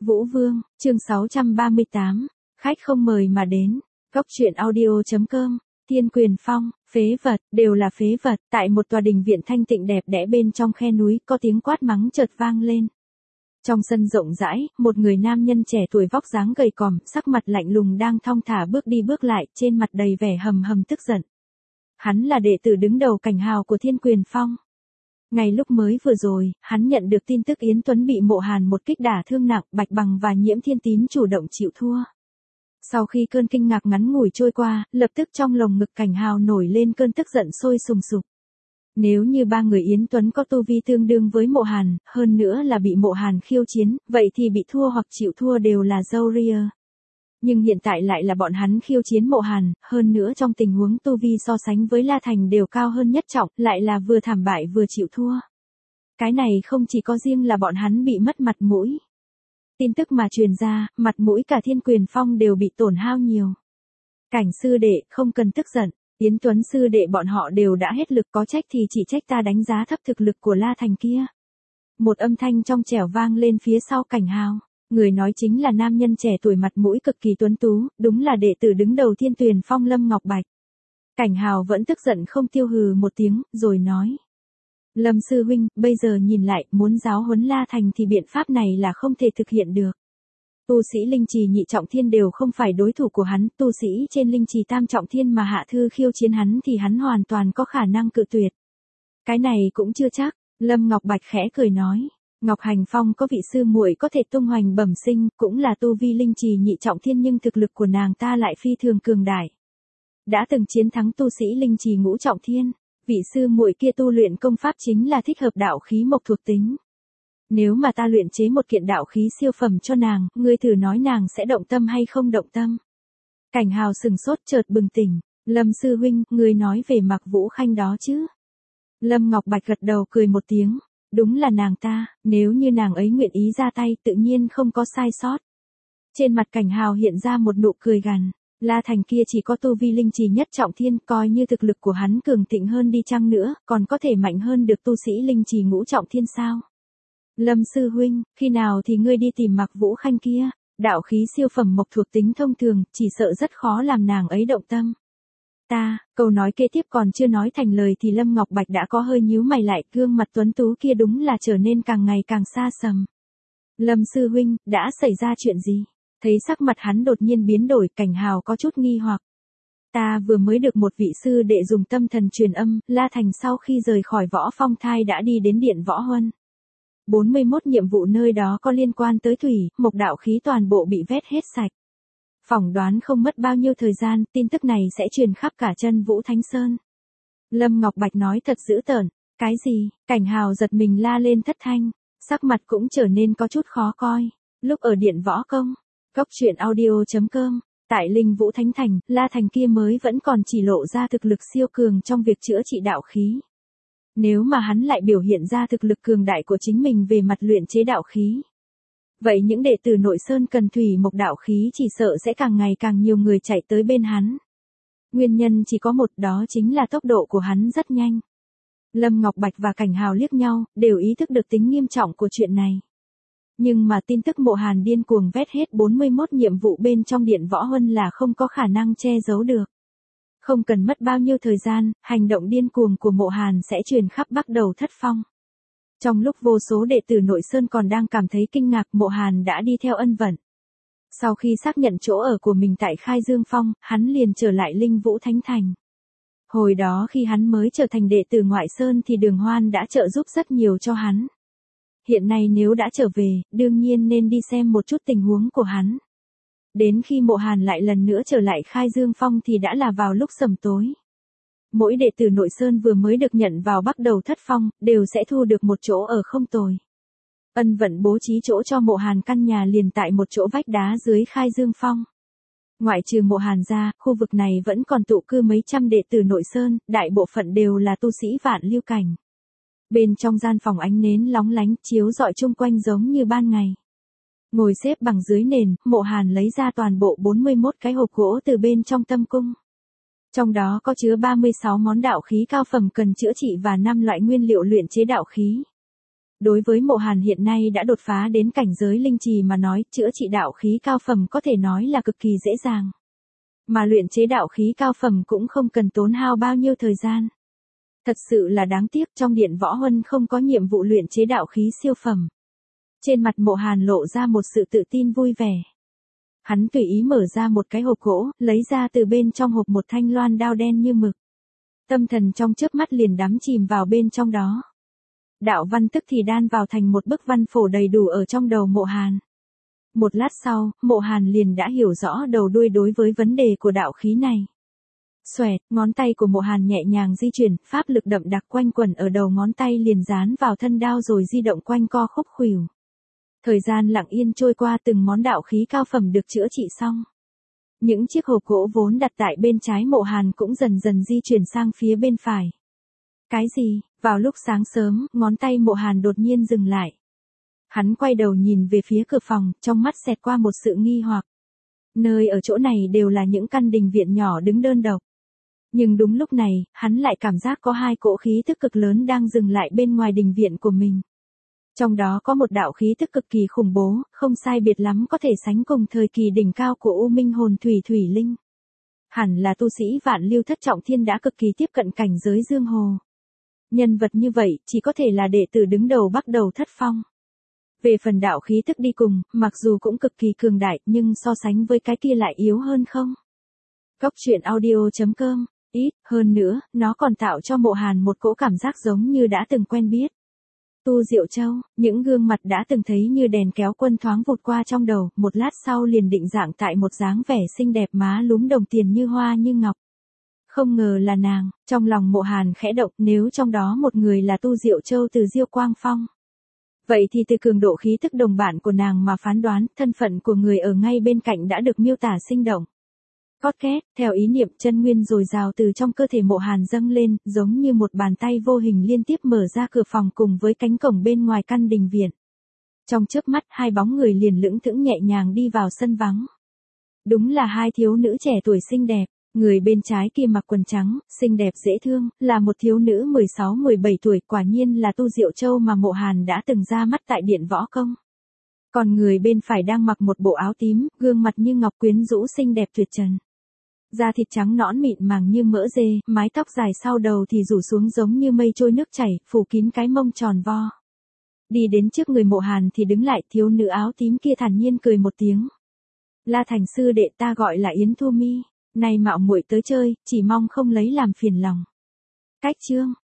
Vũ Vương, chương 638, khách không mời mà đến, góc truyện audio.com, Thiên Quyền Phong, phế vật, đều là phế vật, tại một tòa đình viện thanh tịnh đẹp đẽ bên trong khe núi, có tiếng quát mắng chợt vang lên. Trong sân rộng rãi, một người nam nhân trẻ tuổi vóc dáng gầy còm, sắc mặt lạnh lùng đang thong thả bước đi bước lại, trên mặt đầy vẻ hầm hầm tức giận. Hắn là đệ tử đứng đầu cảnh hào của Thiên Quyền Phong. Ngay lúc mới vừa rồi, hắn nhận được tin tức Yến Tuấn bị Mộ Hàn một kích đả thương nặng, Bạch Bằng và Nhiễm Thiên Tín chủ động chịu thua. Sau khi cơn kinh ngạc ngắn ngủi trôi qua, lập tức trong lồng ngực cảnh hào nổi lên cơn tức giận sôi sùng sục. Nếu như ba người Yến Tuấn có tu vi tương đương với Mộ Hàn, hơn nữa là bị Mộ Hàn khiêu chiến, vậy thì bị thua hoặc chịu thua đều là dâu ria. Nhưng hiện tại lại là bọn hắn khiêu chiến Mộ Hàn, hơn nữa trong tình huống tu vi so sánh với La Thành đều cao hơn nhất trọng, lại là vừa thảm bại vừa chịu thua. Cái này không chỉ có riêng là bọn hắn bị mất mặt mũi. Tin tức mà truyền ra, mặt mũi cả Thiên Quyền Phong đều bị tổn hao nhiều. Cảnh sư đệ, không cần tức giận, Yến Tuấn sư đệ bọn họ đều đã hết lực, có trách thì chỉ trách ta đánh giá thấp thực lực của La Thành kia. Một âm thanh trong trẻo vang lên phía sau cảnh hào. Người nói chính là nam nhân trẻ tuổi mặt mũi cực kỳ tuấn tú, đúng là đệ tử đứng đầu Thiên Tuyền Phong Lâm Ngọc Bạch. Cảnh hào vẫn tức giận không tiêu hừ một tiếng, rồi nói. Lâm sư huynh, bây giờ nhìn lại, muốn giáo huấn La Thành thì biện pháp này là không thể thực hiện được. Tu sĩ linh trì nhị trọng thiên đều không phải đối thủ của hắn, tu sĩ trên linh trì tam trọng thiên mà hạ thư khiêu chiến hắn thì hắn hoàn toàn có khả năng cự tuyệt. Cái này cũng chưa chắc, Lâm Ngọc Bạch khẽ cười nói. Ngọc Hành Phong có vị sư muội có thể tung hoành bẩm sinh, cũng là tu vi linh trì nhị trọng thiên nhưng thực lực của nàng ta lại phi thường cường đại. Đã từng chiến thắng tu sĩ linh trì ngũ trọng thiên, vị sư muội kia tu luyện công pháp chính là thích hợp đạo khí mộc thuộc tính. Nếu mà ta luyện chế một kiện đạo khí siêu phẩm cho nàng, ngươi thử nói nàng sẽ động tâm hay không động tâm. Cảnh hào sừng sốt chợt bừng tỉnh, Lâm sư huynh, ngươi nói về Mạc Vũ Khanh đó chứ? Lâm Ngọc Bạch gật đầu cười một tiếng. Đúng là nàng ta, nếu như nàng ấy nguyện ý ra tay tự nhiên không có sai sót. Trên mặt cảnh hào hiện ra một nụ cười gằn, La Thành kia chỉ có tu vi linh trì nhất trọng thiên, coi như thực lực của hắn cường thịnh hơn đi chăng nữa, còn có thể mạnh hơn được tu sĩ linh trì ngũ trọng thiên sao? Lâm sư huynh, khi nào thì ngươi đi tìm Mạc Vũ Khanh kia, đạo khí siêu phẩm mộc thuộc tính thông thường, chỉ sợ rất khó làm nàng ấy động tâm. Câu nói kế tiếp còn chưa nói thành lời thì Lâm Ngọc Bạch đã có hơi nhíu mày lại, gương mặt tuấn tú kia đúng là trở nên càng ngày càng xa sầm. Lâm sư huynh, đã xảy ra chuyện gì? Thấy sắc mặt hắn đột nhiên biến đổi, cảnh hào có chút nghi hoặc. Ta vừa mới được một vị sư đệ dùng tâm thần truyền âm, La Thành sau khi rời khỏi Võ Phong Thai đã đi đến Điện Võ Huân. 41 nhiệm vụ nơi đó có liên quan tới thủy, mộc đạo khí toàn bộ bị vét hết sạch. Phỏng đoán không mất bao nhiêu thời gian, tin tức này sẽ truyền khắp cả chân Vũ Thánh Sơn. Lâm Ngọc Bạch nói thật dữ tợn. Cái gì? Cảnh hào giật mình la lên thất thanh, sắc mặt cũng trở nên có chút khó coi. Lúc ở Điện Võ Công, góc truyện audio.com, tại Linh Vũ Thánh Thành, La Thành kia mới vẫn còn chỉ lộ ra thực lực siêu cường trong việc chữa trị đạo khí. Nếu mà hắn lại biểu hiện ra thực lực cường đại của chính mình về mặt luyện chế đạo khí, vậy những đệ tử nội sơn cần thủy mộc đạo khí chỉ sợ sẽ càng ngày càng nhiều người chạy tới bên hắn. Nguyên nhân chỉ có một, đó chính là tốc độ của hắn rất nhanh. Lâm Ngọc Bạch và Cảnh Hào liếc nhau, đều ý thức được tính nghiêm trọng của chuyện này. Nhưng mà tin tức Mộ Hàn điên cuồng vét hết 41 nhiệm vụ bên trong Điện Võ Huân là không có khả năng che giấu được. Không cần mất bao nhiêu thời gian, hành động điên cuồng của Mộ Hàn sẽ truyền khắp Bắc Đầu Thất Phong. Trong lúc vô số đệ tử nội sơn còn đang cảm thấy kinh ngạc, Mộ Hàn đã đi theo Ân Vận. Sau khi xác nhận chỗ ở của mình tại Khai Dương Phong, hắn liền trở lại Linh Vũ Thánh Thành. Hồi đó khi hắn mới trở thành đệ tử ngoại sơn thì Đường Hoan đã trợ giúp rất nhiều cho hắn. Hiện nay nếu đã trở về, đương nhiên nên đi xem một chút tình huống của hắn. Đến khi Mộ Hàn lại lần nữa trở lại Khai Dương Phong thì đã là vào lúc sầm tối. Mỗi đệ tử nội sơn vừa mới được nhận vào Bắc Đầu Thất Phong, đều sẽ thu được một chỗ ở không tồi. Ân Vận bố trí chỗ cho Mộ Hàn căn nhà liền tại một chỗ vách đá dưới Khai Dương Phong. Ngoại trừ Mộ Hàn ra, khu vực này vẫn còn tụ cư mấy trăm đệ tử nội sơn, đại bộ phận đều là tu sĩ vạn lưu cảnh. Bên trong gian phòng ánh nến lóng lánh, chiếu rọi chung quanh giống như ban ngày. Ngồi xếp bằng dưới nền, Mộ Hàn lấy ra toàn bộ 41 cái hộp gỗ từ bên trong tâm cung. Trong đó có chứa 36 món đạo khí cao phẩm cần chữa trị và 5 loại nguyên liệu luyện chế đạo khí. Đối với Mộ Hàn hiện nay đã đột phá đến cảnh giới linh trì mà nói, chữa trị đạo khí cao phẩm có thể nói là cực kỳ dễ dàng. Mà luyện chế đạo khí cao phẩm cũng không cần tốn hao bao nhiêu thời gian. Thật sự là đáng tiếc trong điện võ huân không có nhiệm vụ luyện chế đạo khí siêu phẩm. Trên mặt Mộ Hàn lộ ra một sự tự tin vui vẻ. Hắn tùy ý mở ra một cái hộp gỗ, lấy ra từ bên trong hộp một thanh loan đao đen như mực. Tâm thần trong chớp mắt liền đắm chìm vào bên trong đó. Đạo văn tức thì đan vào thành một bức văn phổ đầy đủ ở trong đầu Mộ Hàn. Một lát sau, Mộ Hàn liền đã hiểu rõ đầu đuôi đối với vấn đề của đạo khí này. Xoẹt, ngón tay của Mộ Hàn nhẹ nhàng di chuyển, pháp lực đậm đặc quanh quẩn ở đầu ngón tay liền dán vào thân đao rồi di động quanh co khúc khuỷu. Thời gian lặng yên trôi qua, từng món đạo khí cao phẩm được chữa trị xong. Những chiếc hộp gỗ vốn đặt tại bên trái Mộ Hàn cũng dần dần di chuyển sang phía bên phải. Cái gì? Vào lúc sáng sớm, ngón tay Mộ Hàn đột nhiên dừng lại. Hắn quay đầu nhìn về phía cửa phòng, trong mắt xẹt qua một sự nghi hoặc. Nơi ở chỗ này đều là những căn đình viện nhỏ đứng đơn độc. Nhưng đúng lúc này, hắn lại cảm giác có hai cỗ khí tức cực lớn đang dừng lại bên ngoài đình viện của mình. Trong đó có một đạo khí tức cực kỳ khủng bố, không sai biệt lắm có thể sánh cùng thời kỳ đỉnh cao của U Minh Hồn Thủy Thủy Linh. Hẳn là tu sĩ Vạn Lưu Thất Trọng Thiên đã cực kỳ tiếp cận cảnh giới Dương Hồ. Nhân vật như vậy chỉ có thể là đệ tử đứng đầu Bắc Đầu Thất Phong. Về phần đạo khí tức đi cùng, mặc dù cũng cực kỳ cường đại nhưng so sánh với cái kia lại yếu hơn không. Góc truyện audio.com, ít, hơn nữa, nó còn tạo cho Mộ Hàn một cỗ cảm giác giống như đã từng quen biết. Tu Diệu Châu, những gương mặt đã từng thấy như đèn kéo quân thoáng vụt qua trong đầu, một lát sau liền định dạng tại một dáng vẻ xinh đẹp má lúm đồng tiền như hoa như ngọc. Không ngờ là nàng, trong lòng Mộ Hàn khẽ động, nếu trong đó một người là Tu Diệu Châu từ Diêu Quang Phong. Vậy thì từ cường độ khí tức đồng bản của nàng mà phán đoán, thân phận của người ở ngay bên cạnh đã được miêu tả sinh động. Cót két, theo ý niệm chân nguyên dồi dào từ trong cơ thể Mộ Hàn dâng lên, giống như một bàn tay vô hình liên tiếp mở ra cửa phòng cùng với cánh cổng bên ngoài căn đình viện. Trong chớp mắt, hai bóng người liền lững thững nhẹ nhàng đi vào sân vắng. Đúng là hai thiếu nữ trẻ tuổi xinh đẹp. Người bên trái kia mặc quần trắng, xinh đẹp dễ thương, là một thiếu nữ 16-17 tuổi, quả nhiên là Tu Diệu Châu mà Mộ Hàn đã từng ra mắt tại điện võ công. Còn người bên phải đang mặc một bộ áo tím, gương mặt như ngọc quyến rũ xinh đẹp tuyệt trần. Da thịt trắng nõn mịn màng như mỡ dê, mái tóc dài sau đầu thì rủ xuống giống như mây trôi nước chảy, phủ kín cái mông tròn vo. Đi đến trước người Mộ Hàn thì đứng lại, thiếu nữ áo tím kia thản nhiên cười một tiếng. La Thành sư đệ, ta gọi là Yến Thu Mi. Này mạo muội tới chơi, chỉ mong không lấy làm phiền lòng. Cách chương